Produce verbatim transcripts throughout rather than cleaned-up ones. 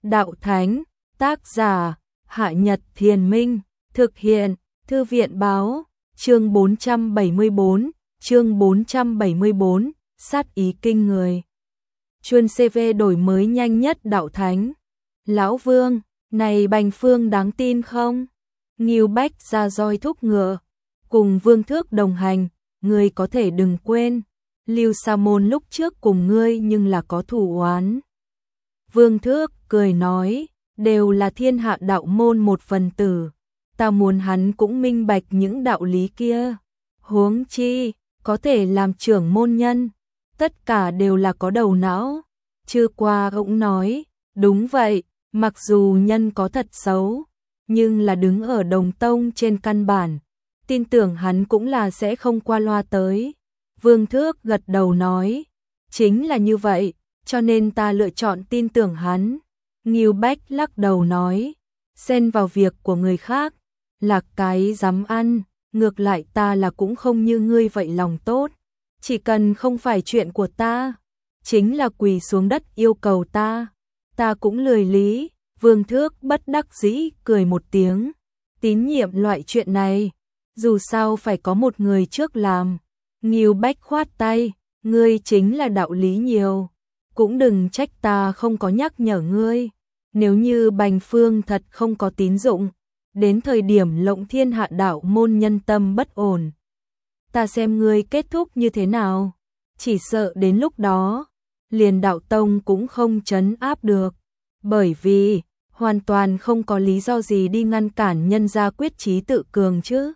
đạo thánh, tác giả, Hạ Nhật Thiền Minh, thực hiện, Thư viện báo, chương bốn trăm bảy mươi tư, chương bốn trăm bảy mươi tư, sát ý kinh người. Chuân xê vê đổi mới nhanh nhất đạo thánh. Lão Vương, này Bành Phương đáng tin không? Ngưu Bách ra roi thúc ngựa, cùng Vương Thước đồng hành, ngươi có thể đừng quên, Lưu Sa Môn lúc trước cùng ngươi nhưng là có thù oán. Vương Thước cười nói, đều là thiên hạ đạo môn một phần tử, ta muốn hắn cũng minh bạch những đạo lý kia. Huống chi, có thể làm trưởng môn nhân, tất cả đều là có đầu não. Chưa qua cũng nói, đúng vậy, mặc dù nhân có thật xấu, nhưng là đứng ở đồng tông trên căn bản, tin tưởng hắn cũng là sẽ không qua loa tới. Vương Thước gật đầu nói, chính là như vậy, cho nên ta lựa chọn tin tưởng hắn. Ngưu Bách lắc đầu nói, xen vào việc của người khác, là cái dám ăn, ngược lại ta là cũng không như ngươi vậy lòng tốt. Chỉ cần không phải chuyện của ta, chính là quỳ xuống đất yêu cầu ta, ta cũng lười lý. Vương Thước bất đắc dĩ cười một tiếng, tín nhiệm loại chuyện này, dù sao phải có một người trước làm. Ngưu Bách khoát tay, ngươi chính là đạo lý nhiều, cũng đừng trách ta không có nhắc nhở ngươi. Nếu như Bành Phương thật không có tín dụng, đến thời điểm Lộng Thiên hạ đạo môn nhân tâm bất ổn, ta xem ngươi kết thúc như thế nào. Chỉ sợ đến lúc đó, liền đạo tông cũng không trấn áp được, bởi vì hoàn toàn không có lý do gì đi ngăn cản nhân gia quyết chí tự cường chứ.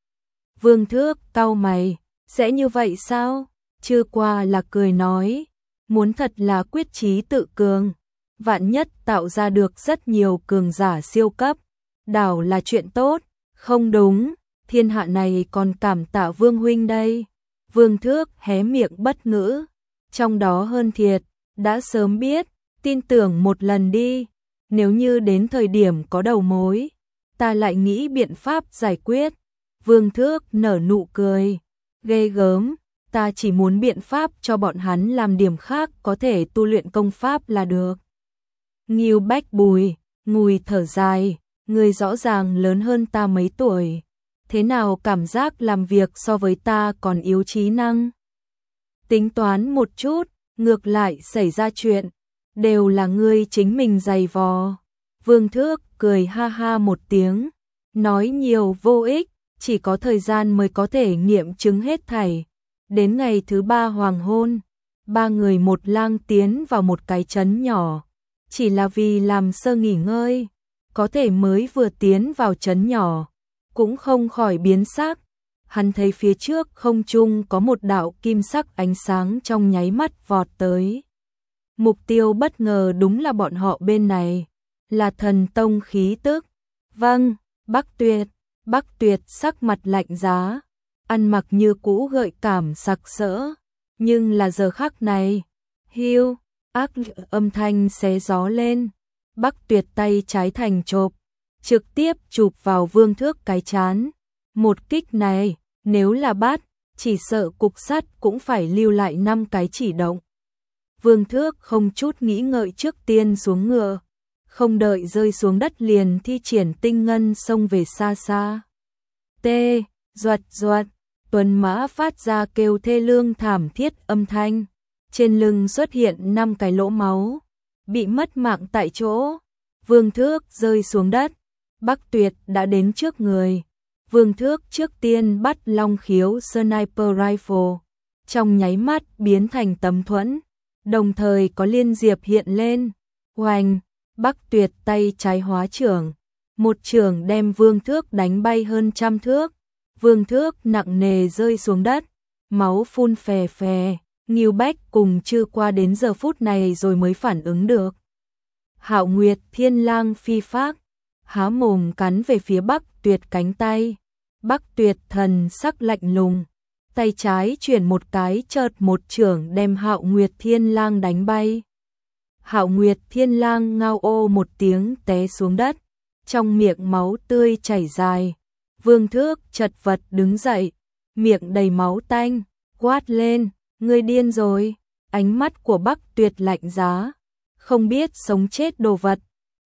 Vương Thước cau mày, sẽ như vậy sao? Chưa qua là cười nói, muốn thật là quyết chí tự cường, vạn nhất tạo ra được rất nhiều cường giả siêu cấp, đảo là chuyện tốt. Không đúng, thiên hạ này còn cảm tạ Vương huynh đây. Vương Thước hé miệng bất ngữ, trong đó hơn thiệt, đã sớm biết, tin tưởng một lần đi, nếu như đến thời điểm có đầu mối, ta lại nghĩ biện pháp giải quyết. Vương Thước nở nụ cười, ghê gớm, ta chỉ muốn biện pháp cho bọn hắn làm điểm khác có thể tu luyện công pháp là được. Ngưu Bách bùi, ngùi thở dài, người rõ ràng lớn hơn ta mấy tuổi, thế nào cảm giác làm việc so với ta còn yếu trí năng. Tính toán một chút, ngược lại xảy ra chuyện, đều là ngươi chính mình dày vò. Vương Thước cười ha ha một tiếng, nói nhiều vô ích, chỉ có thời gian mới có thể nghiệm chứng hết thảy. Đến ngày thứ ba hoàng hôn, ba người một lang tiến vào một cái trấn nhỏ, chỉ là vì làm sơ nghỉ ngơi, có thể mới vừa tiến vào trấn nhỏ, cũng không khỏi biến sắc. Hắn thấy phía trước không trung có một đạo kim sắc ánh sáng trong nháy mắt vọt tới. Mục tiêu bất ngờ đúng là bọn họ bên này, là thần tông khí tức. Vâng, Bắc Tuyệt. Bắc Tuyệt sắc mặt lạnh giá, ăn mặc như cũ gợi cảm sặc sỡ, nhưng là giờ khắc này, hiu, ác âm thanh xé gió lên. Bắc Tuyệt tay trái thành chộp, trực tiếp chụp vào Vương Thước cái chán. Một kích này, nếu là bắt, chỉ sợ cục sắt cũng phải lưu lại năm cái chỉ động. Vương Thước không chút nghĩ ngợi trước tiên xuống ngựa, không đợi rơi xuống đất liền thi triển tinh ngân xông về xa xa. Tê, doạt doạt, tuần mã phát ra kêu thê lương thảm thiết âm thanh, trên lưng xuất hiện năm cái lỗ máu, bị mất mạng tại chỗ. Vương Thước rơi xuống đất, Bắc Tuyệt đã đến trước người. Vương Thước trước tiên bắt long khiếu sniper rifle, trong nháy mắt biến thành tấm thuẫn, đồng thời có liên diệp hiện lên. Oanh, Bắc Tuyệt tay trái hóa trưởng, một trưởng đem Vương Thước đánh bay hơn trăm thước. Vương Thước nặng nề rơi xuống đất, máu phun phè phè. Ngưu Bách cùng Chư qua đến giờ phút này rồi mới phản ứng được. Hạo Nguyệt Thiên Lang phi phác, há mồm cắn về phía Bắc Tuyệt cánh tay. Bắc Tuyệt thần sắc lạnh lùng, tay trái chuyển một cái chợt một trưởng đem Hạo Nguyệt Thiên Lang đánh bay. Hạo Nguyệt Thiên Lang ngao ô một tiếng té xuống đất, trong miệng máu tươi chảy dài. Vương Thước chật vật đứng dậy, miệng đầy máu tanh, quát lên, ngươi điên rồi. Ánh mắt của Bắc Tuyệt lạnh giá, không biết sống chết đồ vật,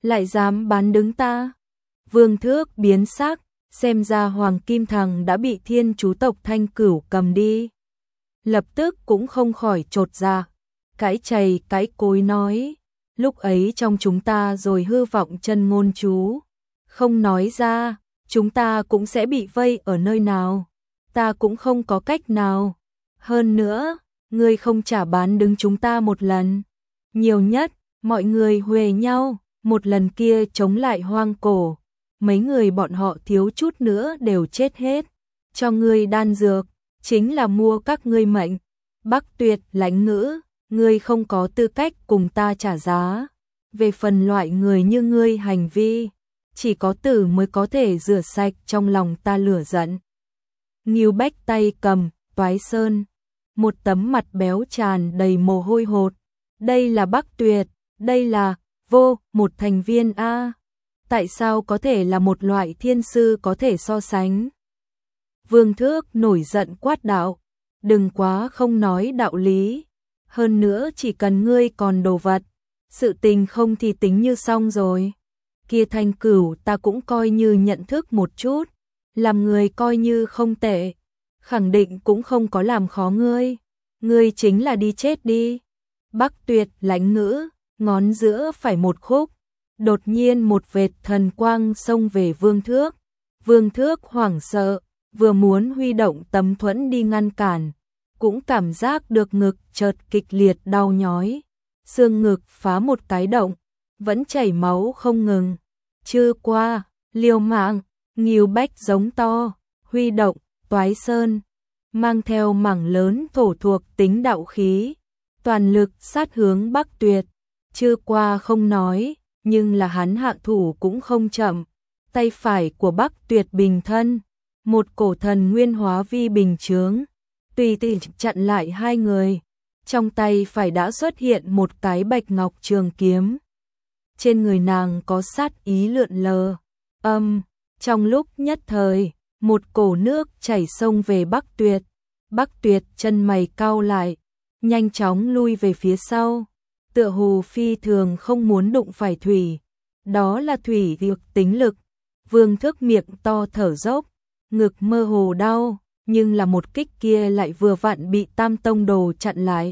lại dám bán đứng ta. Vương Thước biến sắc, xem ra Hoàng Kim Thằng đã bị Thiên Chú tộc Thanh Cửu cầm đi. Lập tức cũng không khỏi chột dạ, cãi chày cãi cối nói, lúc ấy trong chúng ta rồi hư vọng chân ngôn chú, không nói ra, chúng ta cũng sẽ bị vây ở nơi nào, ta cũng không có cách nào. Hơn nữa, ngươi không trả bán đứng chúng ta một lần, nhiều nhất, mọi người huề nhau, một lần kia chống lại Hoang Cổ, mấy người bọn họ thiếu chút nữa đều chết hết, cho ngươi đan dược, chính là mua các ngươi mệnh. Bắc Tuyệt lãnh ngữ, ngươi không có tư cách cùng ta trả giá. Về phần loại người như ngươi hành vi, chỉ có tử mới có thể rửa sạch trong lòng ta lửa giận. Ngưu Bách tay cầm, toái sơn, một tấm mặt béo tràn đầy mồ hôi hột. Đây là Bắc Tuyệt, đây là vô một thành viên A. Tại sao có thể là một loại thiên sư có thể so sánh? Vương Thước nổi giận quát đạo, đừng quá không nói đạo lý. Hơn nữa chỉ cần ngươi còn đồ vật, sự tình không thì tính như xong rồi. Kia Thanh Cửu ta cũng coi như nhận thức một chút, làm người coi như không tệ, khẳng định cũng không có làm khó ngươi. Ngươi chính là đi chết đi. Bắc Tuyệt lãnh ngữ, ngón giữa phải một khúc, đột nhiên một vệt thần quang xông về Vương Thước. Vương Thước hoảng sợ, vừa muốn huy động tấm thuẫn đi ngăn cản, cũng cảm giác được ngực chợt kịch liệt đau nhói, xương ngực phá một cái động, vẫn chảy máu không ngừng. Chưa qua, liều mạng, Ngưu Bách giống to, huy động, toái sơn, mang theo mảng lớn thổ thuộc tính đạo khí, toàn lực sát hướng Bắc Tuyệt. Chưa qua không nói, nhưng là hắn hạ thủ cũng không chậm, tay phải của Bắc Tuyệt bình thân, một cổ thần nguyên hóa vi bình chướng, tùy tiện chặn lại hai người. Trong tay phải đã xuất hiện một cái bạch ngọc trường kiếm. Trên người nàng có sát ý lượn lờ. Âm, trong lúc nhất thời, một cổ nước chảy sông về Bắc Tuyệt. Bắc Tuyệt chân mày cau lại, nhanh chóng lui về phía sau, tựa hồ phi thường không muốn đụng phải thủy. Đó là thủy dược tính lực. Vương Thước miệng to thở dốc, ngực mơ hồ đau, nhưng là một kích kia lại vừa vặn bị Tam Tông Đồ chặn lại.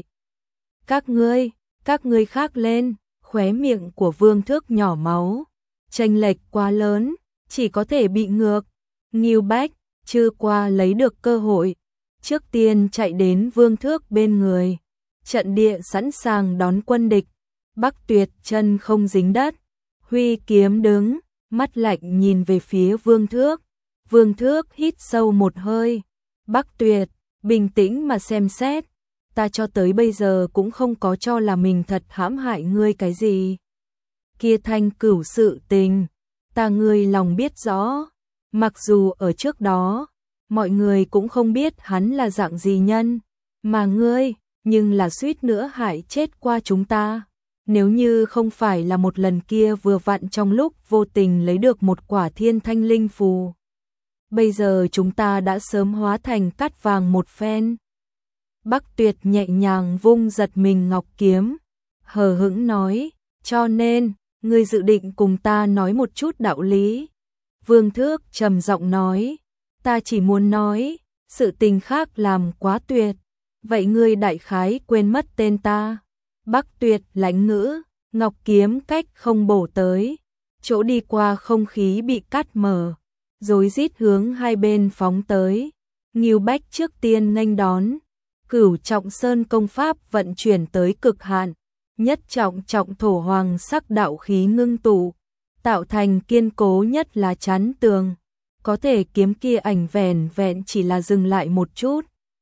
Các ngươi, các ngươi khác lên, khóe miệng của Vương Thước nhỏ máu, chênh lệch quá lớn, chỉ có thể bị ngược. Ngưu Bách, chưa qua lấy được cơ hội, trước tiên chạy đến Vương Thước bên người, trận địa sẵn sàng đón quân địch. Bắc Tuyệt chân không dính đất, huy kiếm đứng, mắt lạnh nhìn về phía Vương Thước. Vương Thước hít sâu một hơi. Bắc Tuyệt, bình tĩnh mà xem xét, ta cho tới bây giờ cũng không có cho là mình thật hãm hại ngươi cái gì. Kia Thanh Cửu sự tình, ta ngươi lòng biết rõ, mặc dù ở trước đó, mọi người cũng không biết hắn là dạng gì nhân, mà ngươi, nhưng là suýt nữa hại chết qua chúng ta. Nếu như không phải là một lần kia vừa vặn trong lúc vô tình lấy được một quả thiên thanh linh phù, bây giờ chúng ta đã sớm hóa thành cát vàng một phen. Bắc Tuyệt nhẹ nhàng vung giật mình ngọc kiếm, hờ hững nói, cho nên, ngươi dự định cùng ta nói một chút đạo lý. Vương Thước trầm giọng nói, ta chỉ muốn nói, sự tình khác làm quá tuyệt, vậy ngươi đại khái quên mất tên ta. Bắc Tuyệt lãnh ngữ, ngọc kiếm cách không bổ tới, chỗ đi qua không khí bị cắt mở, rối rít hướng hai bên phóng tới. Ngưu Bách trước tiên nghênh đón, Cửu Trọng Sơn công pháp vận chuyển tới cực hạn, nhất trọng trọng thổ hoàng sắc đạo khí ngưng tụ, tạo thành kiên cố nhất là chắn tường, có thể kiếm kia ảnh vẻn vẹn chỉ là dừng lại một chút,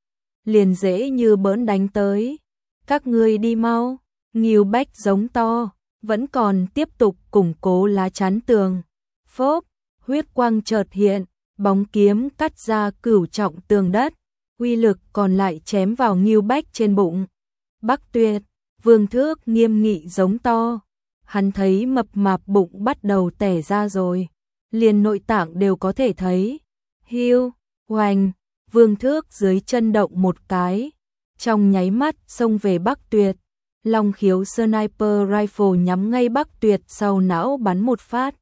liền dễ như bỡn đánh tới. Các ngươi đi mau. Ngưu Bách giống to, vẫn còn tiếp tục củng cố lá chắn tường. Phốp, huyết quang chợt hiện, bóng kiếm cắt ra cửu trọng tường đất, uy lực còn lại chém vào Ngưu Bách trên bụng. Bắc Tuyệt, Vương Thước nghiêm nghị giống to, hắn thấy mập mạp bụng bắt đầu tẻ ra rồi, liền nội tạng đều có thể thấy. Hiu, hoành, Vương Thước dưới chân động một cái, trong nháy mắt xông về Bắc Tuyệt. Long khiếu sniper rifle nhắm ngay Bắc Tuyệt sau não bắn một phát.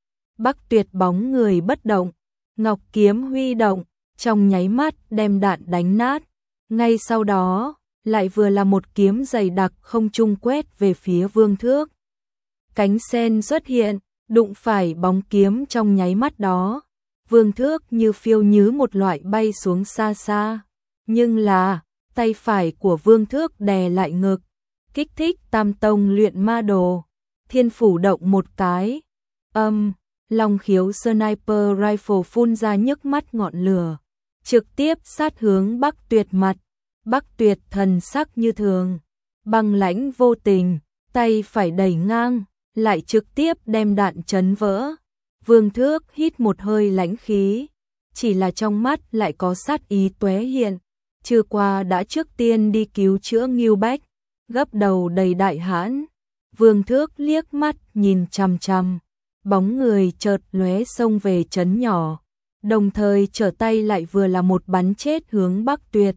Bắc Tuyệt bóng người bất động, ngọc kiếm huy động, trong nháy mắt đem đạn đánh nát. Ngay sau đó, lại vừa là một kiếm dày đặc không trung quét về phía Vương Thước. Cánh sen xuất hiện, đụng phải bóng kiếm trong nháy mắt đó. Vương Thước như phiêu nhứ một loại bay xuống xa xa. Nhưng là, tay phải của Vương Thước đè lại ngực, kích thích tam tông luyện ma đồ. Thiên phủ động một cái. Âm, long khiếu sniper rifle phun ra nhức mắt ngọn lửa, trực tiếp sát hướng Bắc Tuyệt mặt. Bắc Tuyệt thần sắc như thường, băng lãnh vô tình, tay phải đẩy ngang, lại trực tiếp đem đạn chấn vỡ. Vương Thước hít một hơi lãnh khí, chỉ là trong mắt lại có sát ý tóe hiện. Trưa qua đã trước tiên đi cứu chữa Ngưu Bách, gấp đầu đầy đại hãn. Vương Thước liếc mắt nhìn chằm chằm, bóng người chợt lóe xông về trấn nhỏ, đồng thời trở tay lại vừa là một bắn chết hướng Bắc Tuyệt.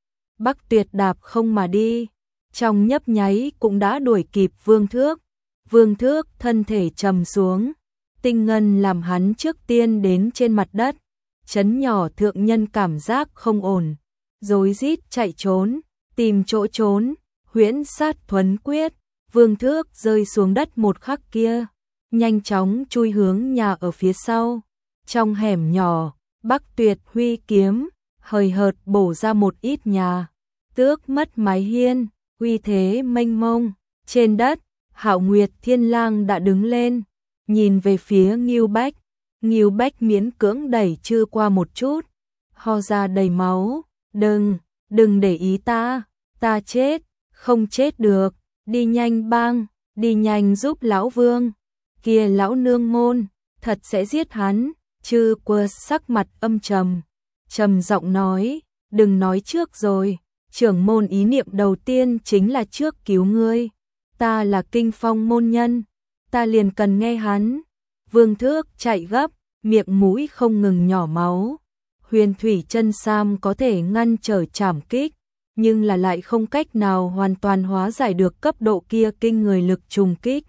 Bắc Tuyệt đạp không mà đi, trong nhấp nháy cũng đã đuổi kịp Vương Thước. Vương Thước thân thể trầm xuống, tinh ngân làm hắn trước tiên đến trên mặt đất. Trấn nhỏ thượng nhân cảm giác không ổn, rối rít chạy trốn, tìm chỗ trốn. Huyễn sát thuấn quyết, Vương Thước rơi xuống đất một khắc kia, nhanh chóng chui hướng nhà ở phía sau. Trong hẻm nhỏ, Bắc Tuyệt huy kiếm, hời hợt bổ ra một ít nhà, tước mất mái hiên, uy thế mênh mông. Trên đất, Hạo Nguyệt Thiên Lang đã đứng lên, nhìn về phía Ngưu Bách. Ngưu Bách miễn cưỡng đẩy Trư qua một chút, ho ra đầy máu. Đừng, đừng để ý ta, ta chết, không chết được, đi nhanh bang, đi nhanh giúp lão Vương. Kia lão nương môn, thật sẽ giết hắn. Trư Quơ sắc mặt âm trầm, trầm giọng nói, đừng nói trước rồi, trưởng môn ý niệm đầu tiên chính là trước cứu ngươi. Ta là Kinh Phong môn nhân, ta liền cần nghe hắn. Vương Thước chạy gấp, miệng mũi không ngừng nhỏ máu. Huyền thủy chân sam có thể ngăn trở trảm kích, nhưng là lại không cách nào hoàn toàn hóa giải được cấp độ kia kinh người lực trùng kích.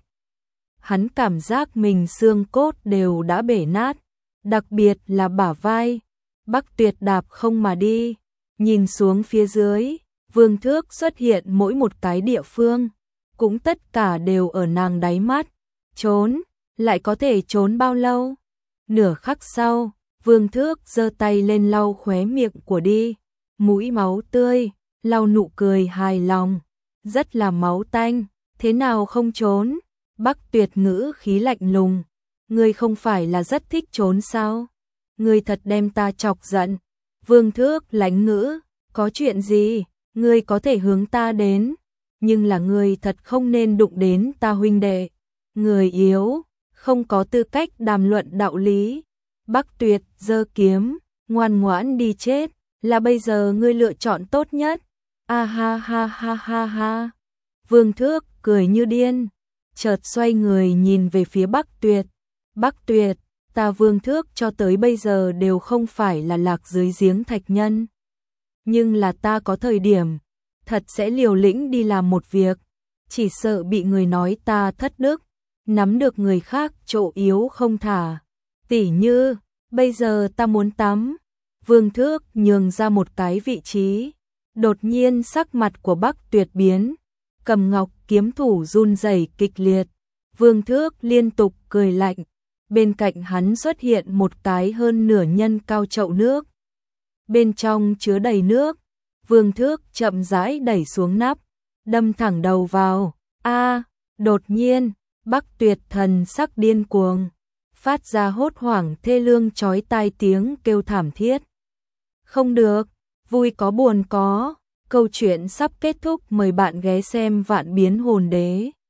Hắn cảm giác mình xương cốt đều đã bể nát, đặc biệt là bả vai. Bắc Tuyệt đạp không mà đi, nhìn xuống phía dưới, Vương Thước xuất hiện mỗi một cái địa phương, cũng tất cả đều ở nàng đáy mắt. Trốn, lại có thể trốn bao lâu? Nửa khắc sau, Vương Thước giơ tay lên lau khóe miệng của đi, mũi máu tươi, lau nụ cười hài lòng, rất là máu tanh, thế nào không trốn? Bắc Tuyệt ngữ khí lạnh lùng, ngươi không phải là rất thích trốn sao? Ngươi thật đem ta chọc giận. Vương Thước lãnh ngữ, có chuyện gì, ngươi có thể hướng ta đến, nhưng là ngươi thật không nên đụng đến ta huynh đệ. Người yếu, không có tư cách đàm luận đạo lý. Bắc Tuyệt giơ kiếm, ngoan ngoãn đi chết, là bây giờ ngươi lựa chọn tốt nhất. A ha ha ha ha ha. Vương Thước cười như điên, chợt xoay người nhìn về phía Bắc Tuyệt. Bắc Tuyệt, ta Vương Thước cho tới bây giờ đều không phải là lạc dưới giếng thạch nhân. Nhưng là ta có thời điểm, thật sẽ liều lĩnh đi làm một việc, chỉ sợ bị người nói ta thất đức, nắm được người khác chỗ yếu không thả. Tỉ như, bây giờ ta muốn tắm. Vương Thước nhường ra một cái vị trí. Đột nhiên sắc mặt của Bắc Tuyệt biến, cầm ngọc kiếm thủ run rẩy kịch liệt. Vương Thước liên tục cười lạnh. Bên cạnh hắn xuất hiện một cái hơn nửa nhân cao chậu nước. Bên trong chứa đầy nước. Vương Thước chậm rãi đẩy xuống nắp, đâm thẳng đầu vào. A, đột nhiên, Bắc Tuyệt thần sắc điên cuồng, phát ra hốt hoảng thê lương chói tai tiếng kêu thảm thiết. Không được, vui có buồn có, câu chuyện sắp kết thúc, mời bạn ghé xem Vạn Biến Hồn Đế.